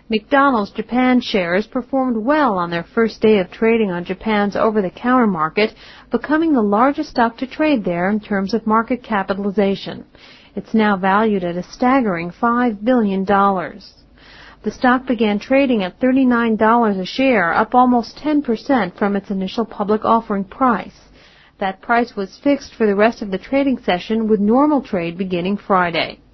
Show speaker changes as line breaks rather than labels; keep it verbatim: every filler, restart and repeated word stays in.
McDonald's Japan shares performed well on their first day of trading on Japan's over-the-counter market, becoming the largest stock to trade there in terms of market capitalization. It's now valued at a staggering five billion dollars. The stock began trading at thirty-nine dollars a share, up almost ten percent from its initial public offering price. That price was fixed for the rest of the trading session, with normal trade beginning Friday.